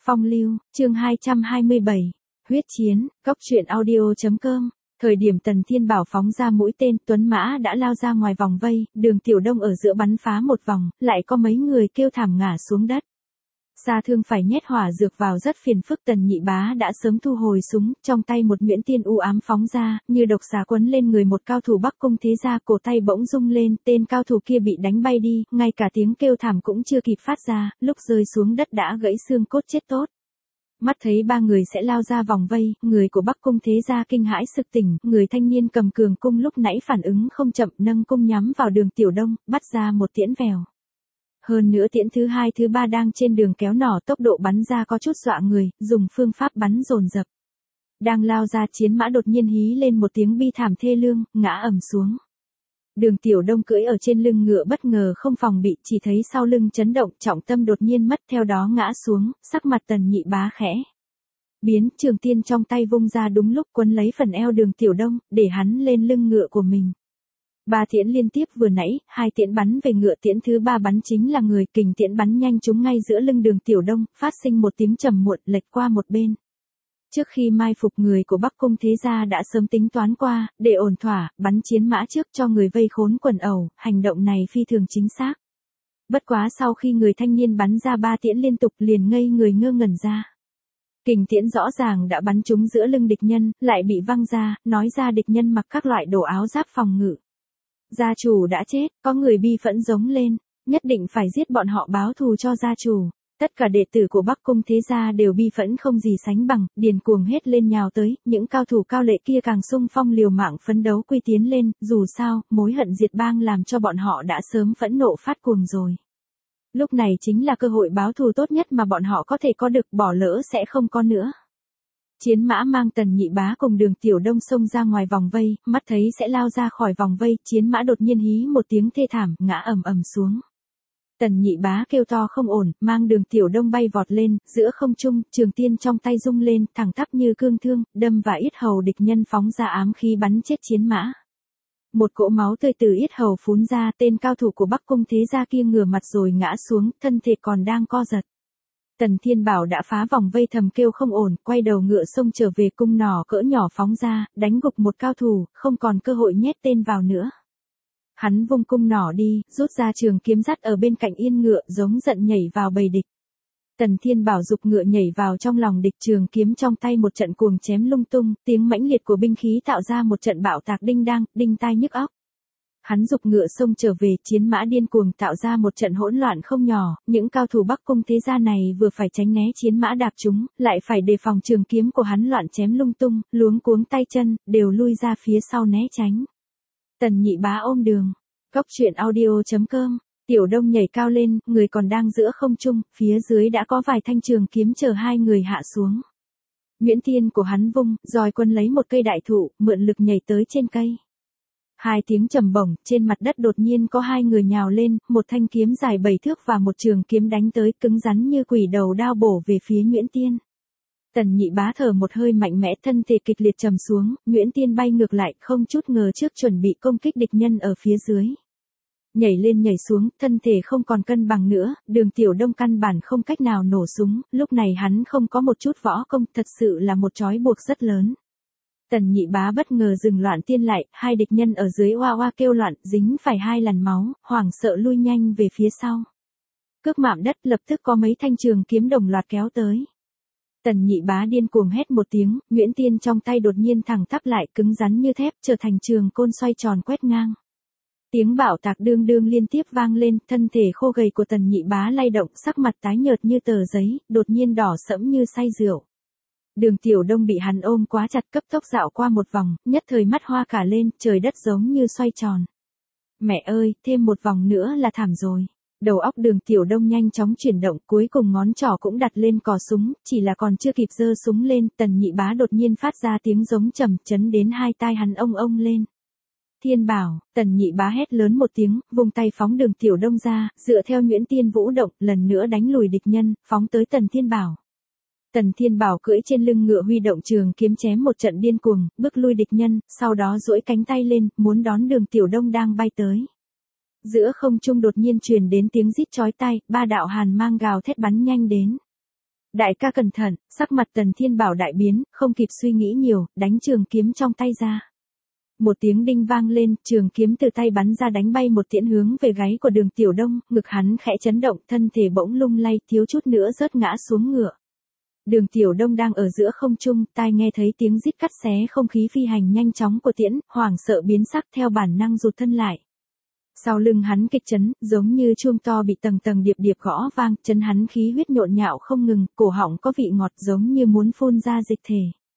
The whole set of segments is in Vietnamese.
Phong lưu, chương 227, huyết chiến, góc truyện audio.com. Thời điểm Tần Thiên Bảo phóng ra mũi tên, Tuấn Mã đã lao ra ngoài vòng vây, Đường Tiểu Đông ở giữa bắn phá một vòng, lại có mấy người kêu thảm ngã xuống đất. Xa thương phải nhét hỏa dược vào rất phiền phức. Tần Nhị Bá đã sớm thu hồi súng, trong tay một nhuyễn tiên u ám phóng ra, như độc xà quấn lên người một cao thủ Bắc Cung Thế Gia, cổ tay bỗng rung lên, tên cao thủ kia bị đánh bay đi, ngay cả tiếng kêu thảm cũng chưa kịp phát ra, lúc rơi xuống đất đã gãy xương cốt chết tốt. Mắt thấy ba người sẽ lao ra vòng vây, người của Bắc Cung Thế Gia kinh hãi sực tỉnh, người thanh niên cầm cường cung lúc nãy phản ứng không chậm, nâng cung nhắm vào Đường Tiểu Đông, bắt ra một tiễn vèo. Hơn nữa tiễn thứ hai thứ ba đang trên đường kéo nỏ, tốc độ bắn ra có chút dọa người, dùng phương pháp bắn dồn dập. Đang lao ra, chiến mã đột nhiên hí lên một tiếng bi thảm thê lương, ngã ầm xuống. Đường Tiểu Đông cưỡi ở trên lưng ngựa bất ngờ không phòng bị, chỉ thấy sau lưng chấn động, trọng tâm đột nhiên mất, theo đó ngã xuống, sắc mặt Tần Nhị Bá khẽ biến, trường tiên trong tay vung ra đúng lúc quấn lấy phần eo Đường Tiểu Đông, để hắn lên lưng ngựa của mình. Ba tiễn liên tiếp vừa nãy, hai tiễn bắn về ngựa, tiễn thứ ba bắn chính là người, kình tiễn bắn nhanh trúng ngay giữa lưng Đường Tiểu Đông, phát sinh một tiếng trầm muộn, lệch qua một bên. Trước khi mai phục, người của Bắc Cung Thế Gia đã sớm tính toán qua, để ổn thỏa, bắn chiến mã trước cho người vây khốn quần ẩu, hành động này phi thường chính xác. Bất quá sau khi người thanh niên bắn ra ba tiễn liên tục, liền ngây người ngơ ngẩn ra. Kình tiễn rõ ràng đã bắn trúng giữa lưng địch nhân, lại bị văng ra, nói ra địch nhân mặc các loại đồ áo giáp phòng ngự. Gia chủ đã chết, có người bi phẫn giống lên, nhất định phải giết bọn họ báo thù cho gia chủ. Tất cả đệ tử của Bắc Cung Thế Gia đều bi phẫn không gì sánh bằng, điền cuồng hết lên nhào tới, những cao thủ cao lệ kia càng xung phong liều mạng phấn đấu quy tiến lên, dù sao, mối hận diệt bang làm cho bọn họ đã sớm phẫn nộ phát cuồng rồi. Lúc này chính là cơ hội báo thù tốt nhất mà bọn họ có thể có được, bỏ lỡ sẽ không có nữa. Chiến mã mang Tần Nhị Bá cùng Đường Tiểu Đông xông ra ngoài vòng vây, mắt thấy sẽ lao ra khỏi vòng vây, chiến mã đột nhiên hí một tiếng thê thảm, ngã ầm ầm xuống. Tần Nhị Bá kêu to không ổn, mang Đường Tiểu Đông bay vọt lên, giữa không trung, trường tiên trong tay rung lên, thẳng tắp như cương thương, đâm vào yết hầu địch nhân, phóng ra ám khí bắn chết chiến mã. Một cỗ máu tươi từ yết hầu phún ra, tên cao thủ của Bắc Cung Thế Gia kia ngửa mặt rồi ngã xuống, thân thể còn đang co giật. Tần Thiên Bảo đã phá vòng vây, thầm kêu không ổn, quay đầu ngựa xông trở về, cung nỏ cỡ nhỏ phóng ra, đánh gục một cao thủ, không còn cơ hội nhét tên vào nữa. Hắn vung cung nỏ đi, rút ra trường kiếm dắt ở bên cạnh yên ngựa, giống giận nhảy vào bầy địch. Tần Thiên Bảo giục ngựa nhảy vào trong lòng địch, trường kiếm trong tay một trận cuồng chém lung tung, tiếng mãnh liệt của binh khí tạo ra một trận bạo tạc đinh đang, đinh tai nhức óc. Hắn giục ngựa xông trở về, chiến mã điên cuồng tạo ra một trận hỗn loạn không nhỏ, những cao thủ Bắc Cung Thế Gia này vừa phải tránh né chiến mã đạp chúng, lại phải đề phòng trường kiếm của hắn loạn chém lung tung, luống cuống tay chân, đều lui ra phía sau né tránh. Tần Nhị Bá ôm đường. Góc truyện audio.com. Tiểu Đông nhảy cao lên, người còn đang giữa không trung, phía dưới đã có vài thanh trường kiếm chờ hai người hạ xuống. Nhuyễn tiên của hắn vung, roi quân lấy một cây đại thụ, mượn lực nhảy tới trên cây. Hai tiếng trầm bổng, trên mặt đất đột nhiên có hai người nhào lên, một thanh kiếm dài 7 thước và một trường kiếm đánh tới, cứng rắn như quỷ đầu đao bổ về phía Nhuyễn tiên. Tần Nhị Bá thở một hơi mạnh mẽ, thân thể kịch liệt trầm xuống, Nhuyễn tiên bay ngược lại, không chút ngờ trước chuẩn bị công kích địch nhân ở phía dưới. Nhảy lên nhảy xuống, thân thể không còn cân bằng nữa, Đường Tiểu Đông căn bản không cách nào nổ súng, lúc này hắn không có một chút võ công, thật sự là một trói buộc rất lớn. Tần Nhị Bá bất ngờ dừng loạn tiên lại, hai địch nhân ở dưới oa oa kêu loạn, dính phải hai làn máu, hoảng sợ lui nhanh về phía sau. Cước mạm đất, lập tức có mấy thanh trường kiếm đồng loạt kéo tới. Tần Nhị Bá điên cuồng hét một tiếng, nhuyễn tiên trong tay đột nhiên thẳng tắp lại, cứng rắn như thép, trở thành trường côn xoay tròn quét ngang. Tiếng bạo tạc đương đương liên tiếp vang lên, thân thể khô gầy của Tần Nhị Bá lay động, sắc mặt tái nhợt như tờ giấy, đột nhiên đỏ sẫm như say rượu. Đường Tiểu Đông bị hắn ôm quá chặt, cấp tốc dạo qua một vòng, nhất thời mắt hoa cả lên, trời đất giống như xoay tròn. Mẹ ơi, thêm một vòng nữa là thảm rồi. Đầu óc Đường Tiểu Đông nhanh chóng chuyển động, cuối cùng ngón trỏ cũng đặt lên cò súng, chỉ là còn chưa kịp giơ súng lên, Tần Nhị Bá đột nhiên phát ra tiếng giống trầm, chấn đến hai tai hắn ông ông lên. Thiên Bảo, Tần Nhị Bá hét lớn một tiếng, vung tay phóng Đường Tiểu Đông ra, dựa theo Nhuyễn tiên vũ động, lần nữa đánh lùi địch nhân, phóng tới Tần Thiên Bảo. Tần Thiên Bảo cưỡi trên lưng ngựa huy động trường kiếm chém một trận điên cuồng, bước lui địch nhân, sau đó duỗi cánh tay lên, muốn đón Đường Tiểu Đông đang bay tới. Giữa không trung đột nhiên truyền đến tiếng rít chói tai, ba đạo hàn mang gào thét bắn nhanh đến. Đại ca cẩn thận, sắc mặt Tần Thiên Bảo đại biến, không kịp suy nghĩ nhiều, đánh trường kiếm trong tay ra. Một tiếng đinh vang lên, trường kiếm từ tay bắn ra đánh bay một tiễn hướng về gáy của Đường Tiểu Đông, ngực hắn khẽ chấn động, thân thể bỗng lung lay, thiếu chút nữa rớt ngã xuống ngựa. Đường Tiểu Đông đang ở giữa không trung, tai nghe thấy tiếng rít cắt xé không khí phi hành nhanh chóng của tiễn, hoảng sợ biến sắc theo bản năng rụt thân lại. Sau lưng hắn kịch chấn, giống như chuông to bị tầng tầng điệp điệp gõ vang, chấn hắn khí huyết nhộn nhạo không ngừng, cổ họng có vị ngọt giống như muốn phun ra dịch thể.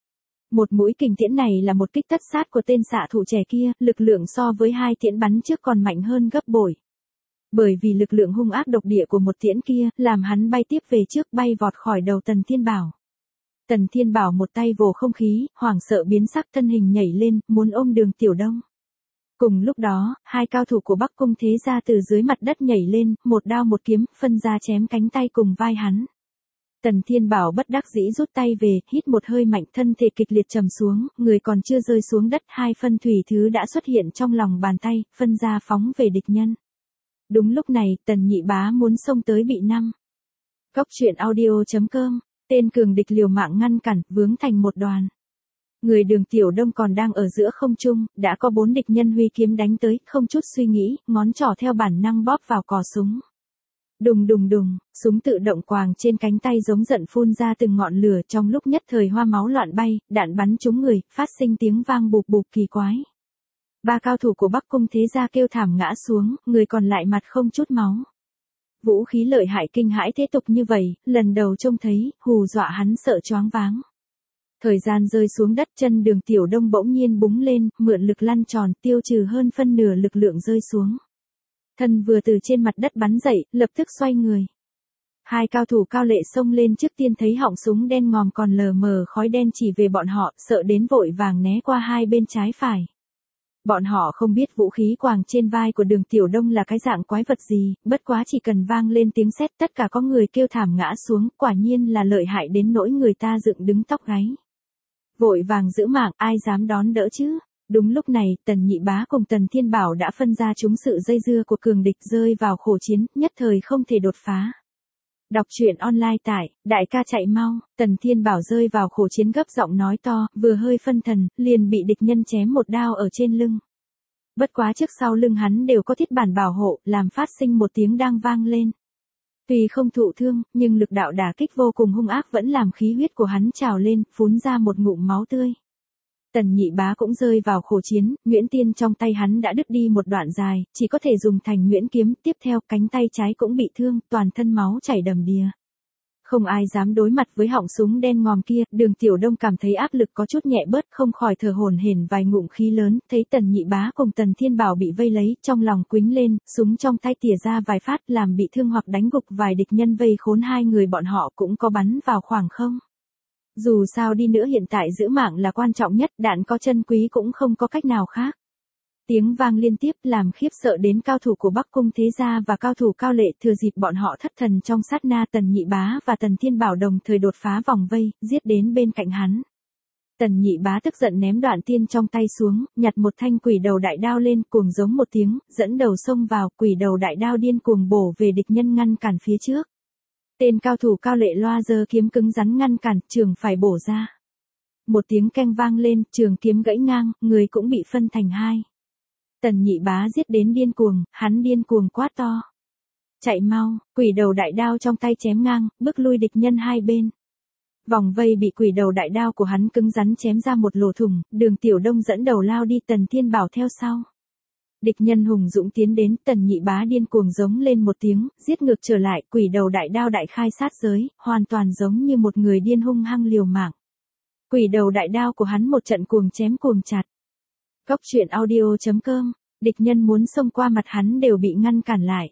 Một mũi kình tiễn này là một kích tất sát của tên xạ thủ trẻ kia, lực lượng so với hai tiễn bắn trước còn mạnh hơn gấp bội. Bởi vì lực lượng hung ác độc địa của một tiễn kia, làm hắn bay tiếp về trước, bay vọt khỏi đầu Tần Thiên Bảo. Tần Thiên Bảo một tay vồ không khí, hoảng sợ biến sắc, thân hình nhảy lên, muốn ôm Đường Tiểu Đông. Cùng lúc đó, hai cao thủ của Bắc Cung Thế Gia từ dưới mặt đất nhảy lên, một đao một kiếm, phân ra chém cánh tay cùng vai hắn. Tần Thiên Bảo bất đắc dĩ rút tay về, hít một hơi mạnh, thân thể kịch liệt trầm xuống, người còn chưa rơi xuống đất, hai phân thủy thứ đã xuất hiện trong lòng bàn tay, phân ra phóng về địch nhân. Đúng lúc này, Tần Nhị Bá muốn xông tới bị năm. Góc truyện audio.com, tên cường địch liều mạng ngăn cản, vướng thành một đoàn. Người Đường Tiểu Đông còn đang ở giữa không trung, đã có 4 địch nhân huy kiếm đánh tới, không chút suy nghĩ, ngón trỏ theo bản năng bóp vào cò súng. Đùng đùng đùng, súng tự động quàng trên cánh tay giống giận phun ra từng ngọn lửa, trong lúc nhất thời hoa máu loạn bay, đạn bắn trúng người, phát sinh tiếng vang bụp bụp kỳ quái. Ba cao thủ của Bắc Cung Thế Gia kêu thảm ngã xuống, người còn lại mặt không chút máu. Vũ khí lợi hại kinh hãi thế tục như vậy, lần đầu trông thấy, hù dọa hắn sợ choáng váng. Thời gian rơi xuống đất, chân Đường Tiểu Đông bỗng nhiên búng lên, mượn lực lăn tròn, tiêu trừ hơn phân nửa lực lượng rơi xuống. Thân vừa từ trên mặt đất bắn dậy, lập tức xoay người. Hai cao thủ cao lệ xông lên, trước tiên thấy họng súng đen ngòm còn lờ mờ khói đen chỉ về bọn họ, sợ đến vội vàng né qua hai bên trái phải. Bọn họ không biết vũ khí quàng trên vai của Đường Tiểu Đông là cái dạng quái vật gì, bất quá chỉ cần vang lên tiếng sét, tất cả có người kêu thảm ngã xuống, quả nhiên là lợi hại đến nỗi người ta dựng đứng tóc gáy. Vội vàng giữ mạng, ai dám đón đỡ chứ? Đúng lúc này, Tần Nhị Bá cùng Tần Thiên Bảo đã phân ra chúng sự dây dưa của cường địch, rơi vào khổ chiến, nhất thời không thể đột phá. Đọc truyện online tại Đại Ca Chạy Mau. Tần Thiên Bảo rơi vào khổ chiến, gấp giọng nói to, vừa hơi phân thần, liền bị địch nhân chém một đao ở trên lưng. Bất quá trước sau lưng hắn đều có thiết bản bảo hộ, làm phát sinh một tiếng đang vang lên. Tuy không thụ thương, nhưng lực đạo đả kích vô cùng hung ác vẫn làm khí huyết của hắn trào lên, phun ra một ngụm máu tươi. Tần Nhị Bá cũng rơi vào khổ chiến, nhuyễn tiên trong tay hắn đã đứt đi một đoạn dài, chỉ có thể dùng thành nhuyễn kiếm, tiếp theo cánh tay trái cũng bị thương, toàn thân máu chảy đầm đìa. Không ai dám đối mặt với họng súng đen ngòm kia, Đường Tiểu Đông cảm thấy áp lực có chút nhẹ bớt, không khỏi thở hổn hển vài ngụm khí lớn, thấy Tần Nhị Bá cùng Tần Thiên Bảo bị vây lấy, trong lòng quĩnh lên, súng trong tay tỉa ra vài phát, làm bị thương hoặc đánh gục vài địch nhân vây khốn hai người bọn họ, cũng có bắn vào khoảng không. Dù sao đi nữa hiện tại giữ mạng là quan trọng nhất, đạn có chân quý cũng không có cách nào khác. Tiếng vang liên tiếp làm khiếp sợ đến cao thủ của Bắc Cung Thế Gia và cao thủ cao lệ, thừa dịp bọn họ thất thần trong sát na, Tần Nhị Bá và Tần Thiên Bảo đồng thời đột phá vòng vây, giết đến bên cạnh hắn. Tần Nhị Bá tức giận ném đoạn tiên trong tay xuống, nhặt một thanh quỷ đầu đại đao lên, cuồng giống một tiếng, dẫn đầu xông vào, quỷ đầu đại đao điên cuồng bổ về địch nhân ngăn cản phía trước. Tên cao thủ cao lệ loa giơ kiếm cứng rắn ngăn cản, trường phải bổ ra. Một tiếng keng vang lên, trường kiếm gãy ngang, người cũng bị phân thành hai. Tần Nhị Bá giết đến điên cuồng, hắn điên cuồng quát to. Chạy mau, quỷ đầu đại đao trong tay chém ngang, bước lui địch nhân hai bên. Vòng vây bị quỷ đầu đại đao của hắn cứng rắn chém ra một lỗ thủng, Đường Tiểu Đông dẫn đầu lao đi, Tần Thiên Bảo theo sau. Địch nhân hùng dũng tiến đến, Tần Nhị Bá điên cuồng giống lên một tiếng, giết ngược trở lại, quỷ đầu đại đao đại khai sát giới, hoàn toàn giống như một người điên hung hăng liều mạng. Quỷ đầu đại đao của hắn một trận cuồng chém cuồng chặt. Góc truyện audio.com, địch nhân muốn xông qua mặt hắn đều bị ngăn cản lại.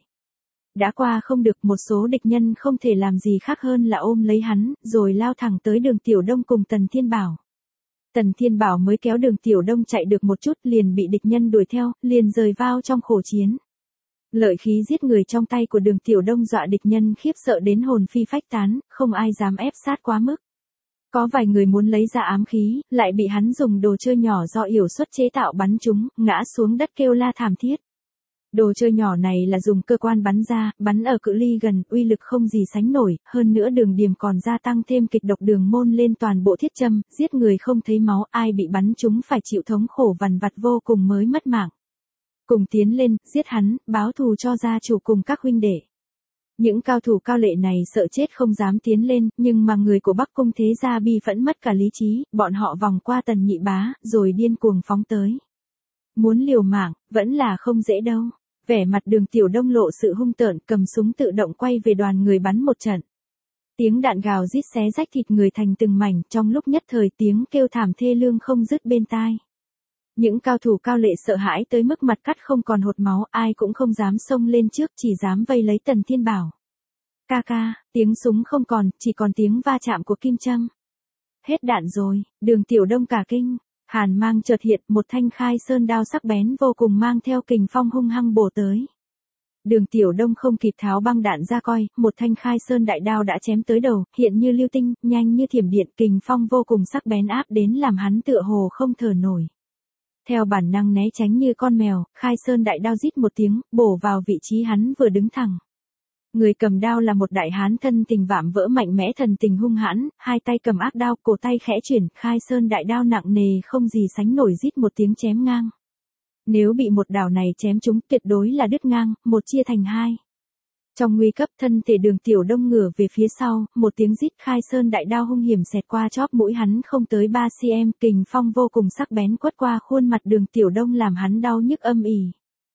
Đã qua không được, một số địch nhân không thể làm gì khác hơn là ôm lấy hắn, rồi lao thẳng tới Đường Tiểu Đông cùng Tần Thiên Bảo. Tần Thiên Bảo mới kéo Đường Tiểu Đông chạy được một chút, liền bị địch nhân đuổi theo, liền rời vào trong khổ chiến. Lợi khí giết người trong tay của Đường Tiểu Đông dọa địch nhân khiếp sợ đến hồn phi phách tán, không ai dám ép sát quá mức. Có vài người muốn lấy ra ám khí, lại bị hắn dùng đồ chơi nhỏ do yểu suất chế tạo bắn chúng, ngã xuống đất kêu la thảm thiết. Đồ chơi nhỏ này là dùng cơ quan bắn ra, bắn ở cự ly gần, uy lực không gì sánh nổi, hơn nữa Đường Điềm còn gia tăng thêm kịch độc đường môn lên toàn bộ thiết châm, giết người không thấy máu, ai bị bắn chúng phải chịu thống khổ vằn vặt vô cùng mới mất mạng. Cùng tiến lên, giết hắn, báo thù cho gia chủ cùng các huynh đệ. Những cao thủ cao lệ này sợ chết không dám tiến lên, nhưng mà người của Bắc Cung thế gia bi phẫn mất cả lý trí, bọn họ vòng qua Tần Nhị Bá, rồi điên cuồng phóng tới. Muốn liều mạng, vẫn là không dễ đâu. Vẻ mặt Đường Tiểu Đông lộ sự hung tợn, cầm súng tự động quay về đoàn người bắn một trận. Tiếng đạn gào rít xé rách thịt người thành từng mảnh, trong lúc nhất thời tiếng kêu thảm thê lương không dứt bên tai. Những cao thủ cao lệ sợ hãi tới mức mặt cắt không còn hột máu, ai cũng không dám xông lên trước, chỉ dám vây lấy Tần Thiên Bảo. Ca ca, tiếng súng không còn, chỉ còn tiếng va chạm của kim châm. Hết đạn rồi, Đường Tiểu Đông cả kinh. Hàn mang chợt hiện, một thanh khai sơn đao sắc bén vô cùng mang theo kình phong hung hăng bổ tới. Đường Tiểu Đông không kịp tháo băng đạn ra coi, một thanh khai sơn đại đao đã chém tới đầu, hiện như lưu tinh, nhanh như thiểm điện, kình phong vô cùng sắc bén áp đến làm hắn tựa hồ không thở nổi. Theo bản năng né tránh như con mèo, khai sơn đại đao rít một tiếng, bổ vào vị trí hắn vừa đứng thẳng. Người cầm đao là một đại hán thân tình vạm vỡ mạnh mẽ thần tình hung hãn, hai tay cầm ác đao, cổ tay khẽ chuyển, khai sơn đại đao nặng nề không gì sánh nổi rít một tiếng chém ngang. Nếu bị một đao này chém trúng tuyệt đối là đứt ngang, một chia thành hai. Trong nguy cấp thân thể Đường Tiểu Đông ngửa về phía sau, một tiếng rít khai sơn đại đao hung hiểm xẹt qua chóp mũi hắn không tới 3 cm, kình phong vô cùng sắc bén quất qua khuôn mặt Đường Tiểu Đông làm hắn đau nhức âm ỉ.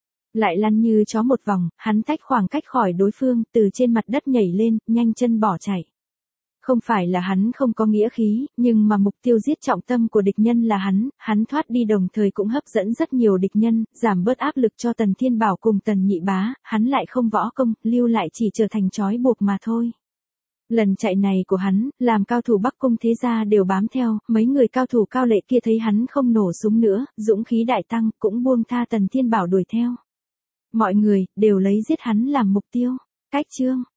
Lại lăn như chó một vòng, hắn tách khoảng cách khỏi đối phương, từ trên mặt đất nhảy lên, nhanh chân bỏ chạy. Không phải là hắn không có nghĩa khí, nhưng mà mục tiêu giết trọng tâm của địch nhân là hắn thoát đi đồng thời cũng hấp dẫn rất nhiều địch nhân, giảm bớt áp lực cho Tần Thiên Bảo cùng Tần Nhị Bá, hắn lại không võ công, lưu lại chỉ trở thành trói buộc mà thôi. Lần chạy này của hắn, làm cao thủ Bắc Cung thế gia đều bám theo, mấy người cao thủ cao lệ kia thấy hắn không nổ súng nữa, dũng khí đại tăng, cũng buông tha Tần Thiên Bảo đuổi theo. Mọi người, đều lấy giết hắn làm mục tiêu. Cách chương